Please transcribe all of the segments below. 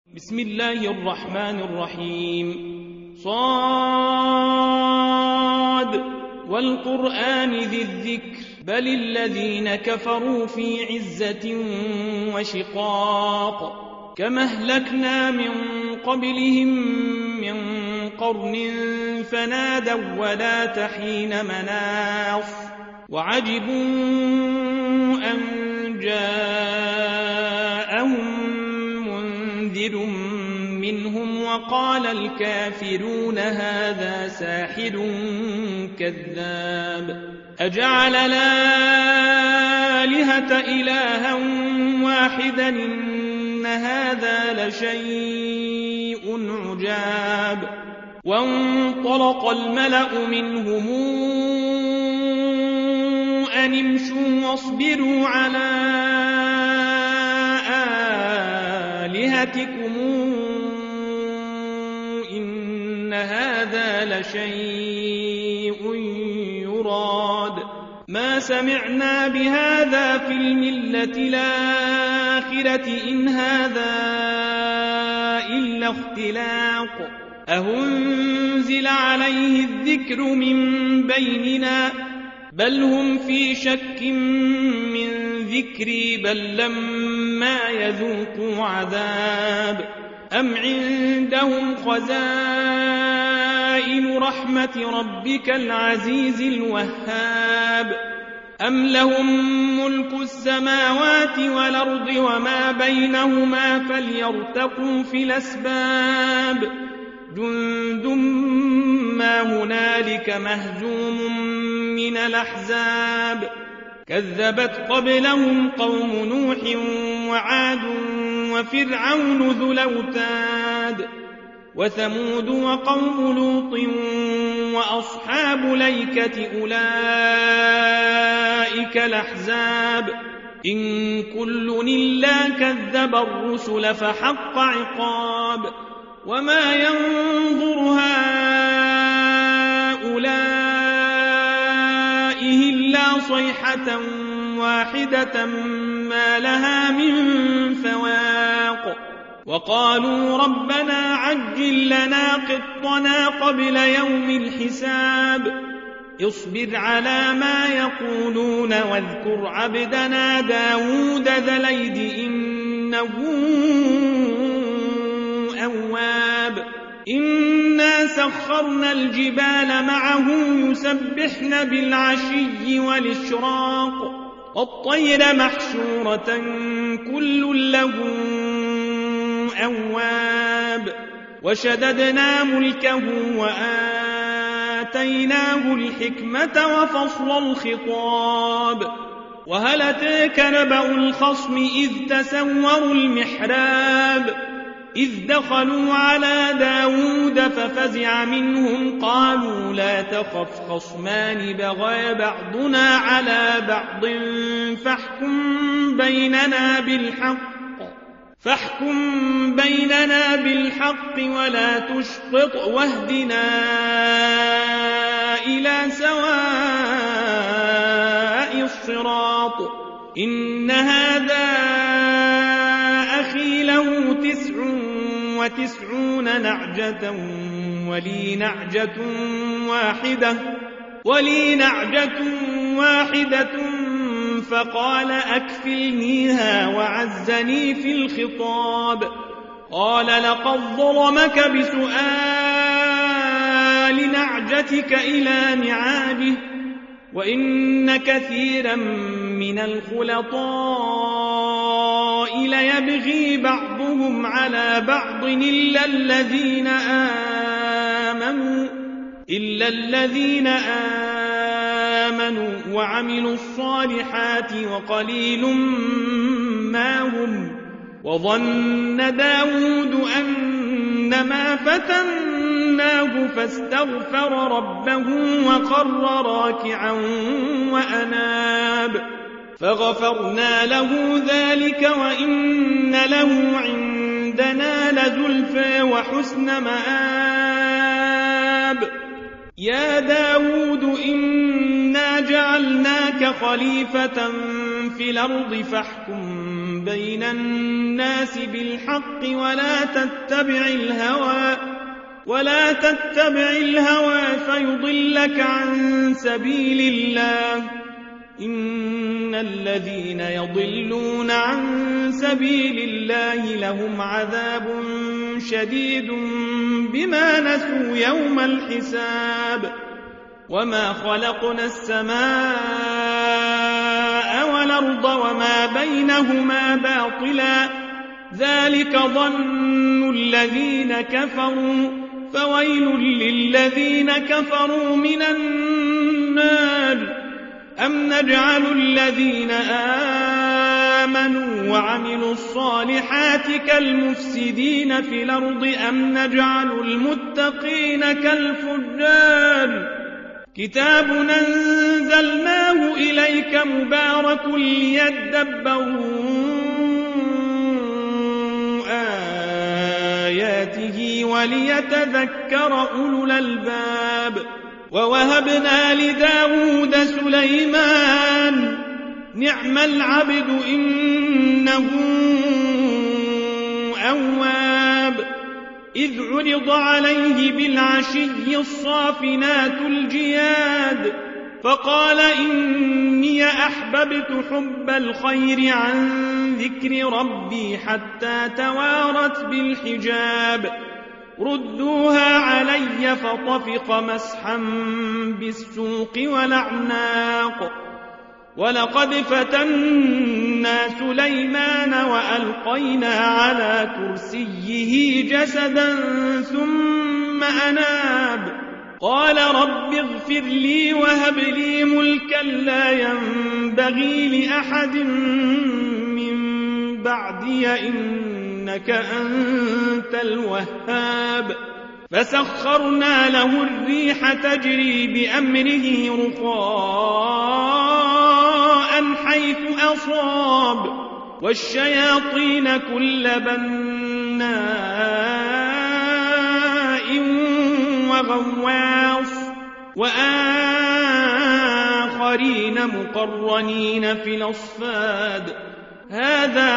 بسم الله الرحمن الرحيم صاد والقرآن ذي الذكر بل الذين كفروا في عزة وشقاق كما أهلكنا من قبلهم من قرن فنادوا ولا تحين مناص وعجبوا أن جاءهم منذر منهم وقال الكافرون هذا ساحر كذاب أجعل الآلهة إلها واحدا إن هذا لشيء عجاب وانطلق الملأ منهم أن امشوا واصبروا على آلهتكم إن هذا لشيء يراد ما سمعنا بهذا في الملة الآخرة إن هذا إلا اختلاق أهنزل عليه الذكر من بيننا بل هم في شك من ذكري بل لما يذوقوا عذاب أم عندهم خزائن رحمة ربك العزيز الوهاب أم لهم ملك السماوات والأرض وما بينهما فليرتقوا في الأسباب جند ما هنالك مهزوم من الأحزاب كذبت قبلهم قوم نوح وعاد وفرعون ذو الأوتاد وثمود وقوم لوط وأصحاب الأيكة أولئك الأحزاب إن كل إلا كذب الرسل فحق عقاب وما ينظر هؤلاء إلا صيحة واحدة ما لها من فواق وقالوا ربنا عجل لنا قطنا قبل يوم الحساب اصبر على ما يقولون واذكر عبدنا داود ذا الأيد إنه أواب إنا سخرنا الجبال معه يسبحن بالعشي والإشراق والطير محشورة كل له أواب وشددنا ملكه وآتيناه الحكمة وفصل الخطاب وهل أتاك نبأ الخصم إذ تسوروا المحراب إذ دخلوا على داود ففزع منهم قالوا لا تخف خصمان بغى بعضنا على بعض فاحكم بيننا بالحق ولا تشطط واهدنا إلى سواء الصراط إن هذا أخي له 99 نعجة ولي نعجة واحدة فقال أكفلنيها وعزني في الخطاب قال لقد ظلمك بسؤال نعجتك إلى نعاجه وإن كثيرا من الخلطاء ليبغي بعضهم على بعض إلا الذين آمنوا وعملوا الصالحات وقليل ما هم وظن داود أنما فتناه فاستغفر ربه وخر راكعا وأناب فغفرنا له ذلك وإن له عندنا لزلفى وحسن مآب يا داود إنا جعلناك خليفة في الأرض فاحكم بين الناس بالحق ولا تتبع الهوى فيضلك عن سبيل الله. إن الذين يضلون عن سبيل الله لهم عذاب شديد بما نسوا يوم الحساب. وما خلقنا السماء والأرض وما بينهما باطلا ذلك ظن الذين كفروا فويل للذين كفروا من النار. أم نجعل الذين آمنوا وعملوا الصالحات كالمفسدين في الأرض أم نجعل المتقين كالفجار. كتاب أنزلناه إليك مبارك ليدبروا آياته وليتذكر أولو الألباب. ووهبنا لداود سليمان نعم العبد إنه أواب. إذ عرض عليه بالعشي الصافنات الجياد فقال إني أحببت حب الخير عن ذكر ربي حتى توارت بالحجاب. ردوها علي فطفق مسحا بالسوق والأعناق. ولقد فتنا سليمان وألقينا على كرسيه جسدا ثم أناب. قال رب اغفر لي وهب لي ملكا لا ينبغي لأحد من بعدي إنك أنت الوهاب. فسخرنا له الريح تجري بأمره رخاء حيث أصاب والشياطين كل بناء وغواص وآخرين مقرنين في الأصفاد. هذا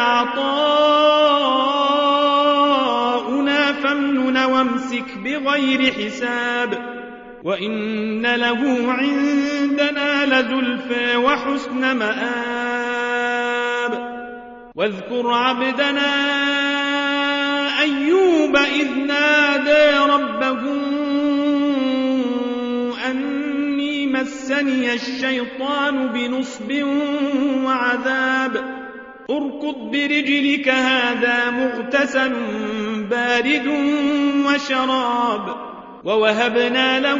عطاؤنا فامنن وامسك بغير حساب. وإن له عندنا لزلفى وحسن مآب. واذكر عبدنا أيوب إذ نادى ربه أني مسني الشيطان بنصب وعذاب. اركض برجلك هذا مغتسل بارد وشراب. ووهبنا له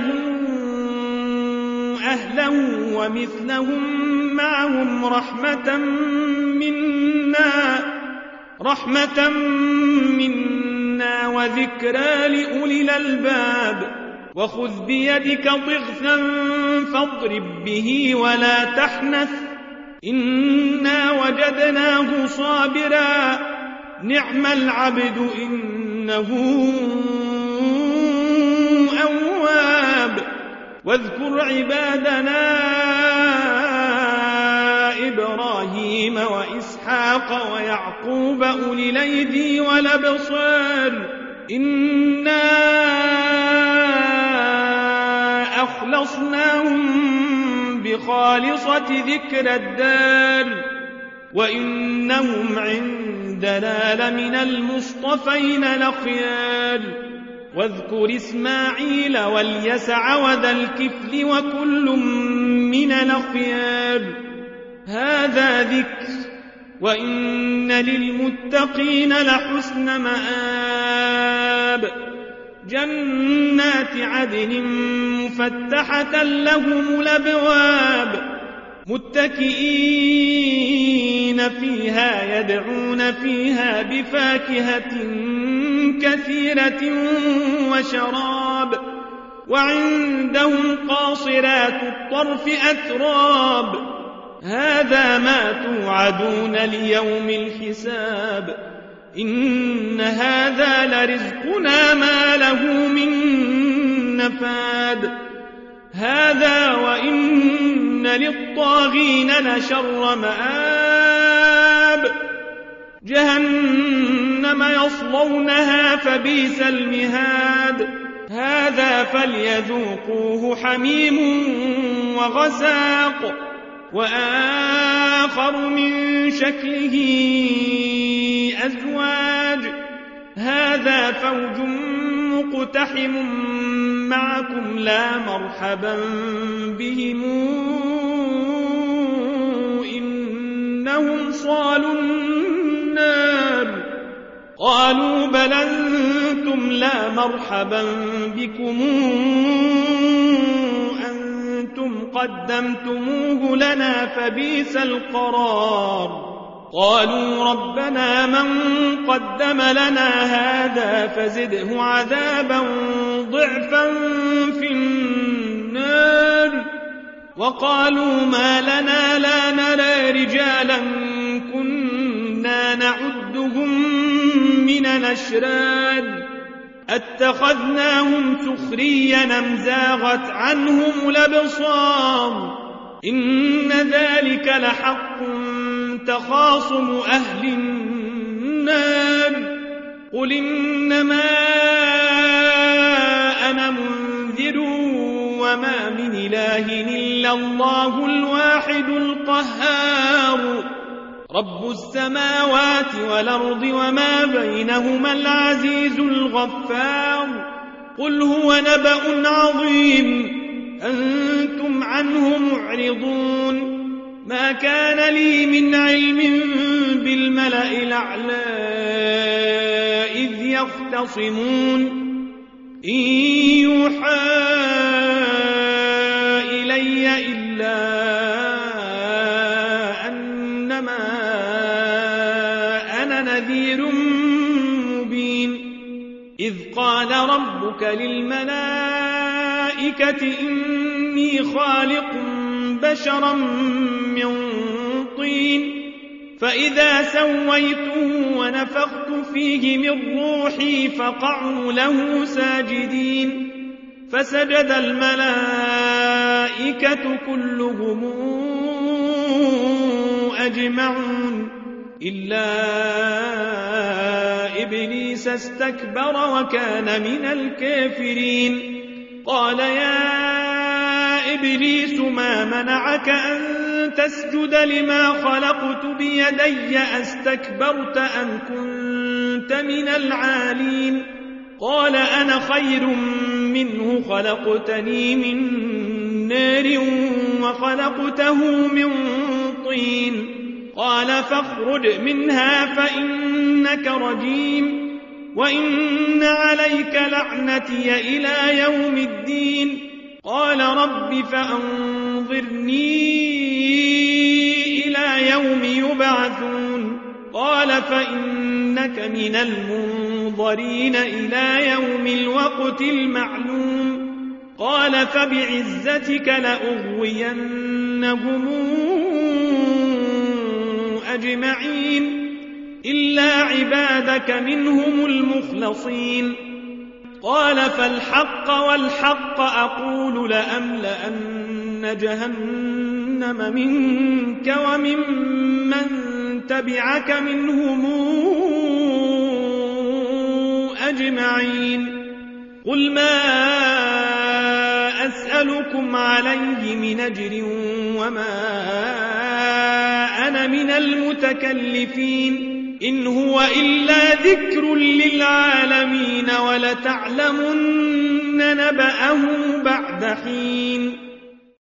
أهله ومثلهم معهم رحمة منا وذكرى لأولي الألباب. وخذ بيدك ضغثا فاضرب به ولا تحنث إنا وجدناه صابرا نعم العبد إنه أواب. واذكر عبادنا إبراهيم وإسحاق ويعقوب أولي الأيدي والأبصار إنا أخلصناهم بخالصة ذكر الدار وإنهم عندنا لمن المصطفين الأخيار. واذكر إسماعيل واليسع وذا الكفل وكل من الأخيار. هذا ذكر وإن للمتقين لحسن مآب. جنات عدن مفتحة لهم الأبواب متكئين فيها يدعون فيها بفاكهة كثيرة وشراب. وعندهم قاصرات الطرف أتراب. هذا ما توعدون ليوم الحساب. إن هذا لرزقنا ما له من نفاد. هذا وإن للطاغين لشر مآب. جهنم يصلونها فبئس المهاد هذا فليذوقوه حميم وغساق وآخر من شكله أزواج هذا فوج مقتحم معكم لا مرحبا بهم إنهم صالوا النار قالوا بل أنتم لا مرحبا بكم أنتم قدمتموه لنا فبئس القرار قالوا ربنا من قدم لنا هذا فزده عذابا ضعفا في النار وقالوا ما لنا لا نرى رجالا كنا نعدهم من الأشرار اتخذناهم سخريا أم زاغت عنهم الأبصار إن ذلك لحق تخاصم أهل النار قل إنما أنا منذر وما من إله إلا الله الواحد القهار رب السماوات والأرض وما بينهما العزيز الغفار قل هو نبأ عظيم أنتم عنه معرضون ما كان لي من علم بالملأ الأعلى إذ يختصمون إن يوحى إلي إلا أنما أنا نذير مبين إذ قال ربك للملائكة إني خالق بشرا من طين فإذا سويته ونفخت فيه من روحي فقعوا له ساجدين فسجد الملائكة كلهم أجمعون إلا إبليس استكبر وكان من الكافرين قال يا إبليس ما منعك أن تسجد لما خلقت بيدي أستكبرت أم كنت من العالين قال أنا خير منه خلقتني من نار وخلقته من طين قال فاخرج منها فإنك رجيم وإن عليك لعنتي إلى يوم الدين قال رب فأنظرني إلى يوم يبعثون قال فإنك من المنظرين إلى يوم الوقت المعلوم قال فبعزتك لأغوينهم أجمعين إلا عبادك منهم المخلصين قال فالحق والحق أقول لأملأن جهنم منك وممن تبعك منهم أجمعين قل ما أسألكم عليه من أجر وما أنا من المتكلفين إن هو إلا ذكر للعالمين ولتعلمن نبأه بعد حين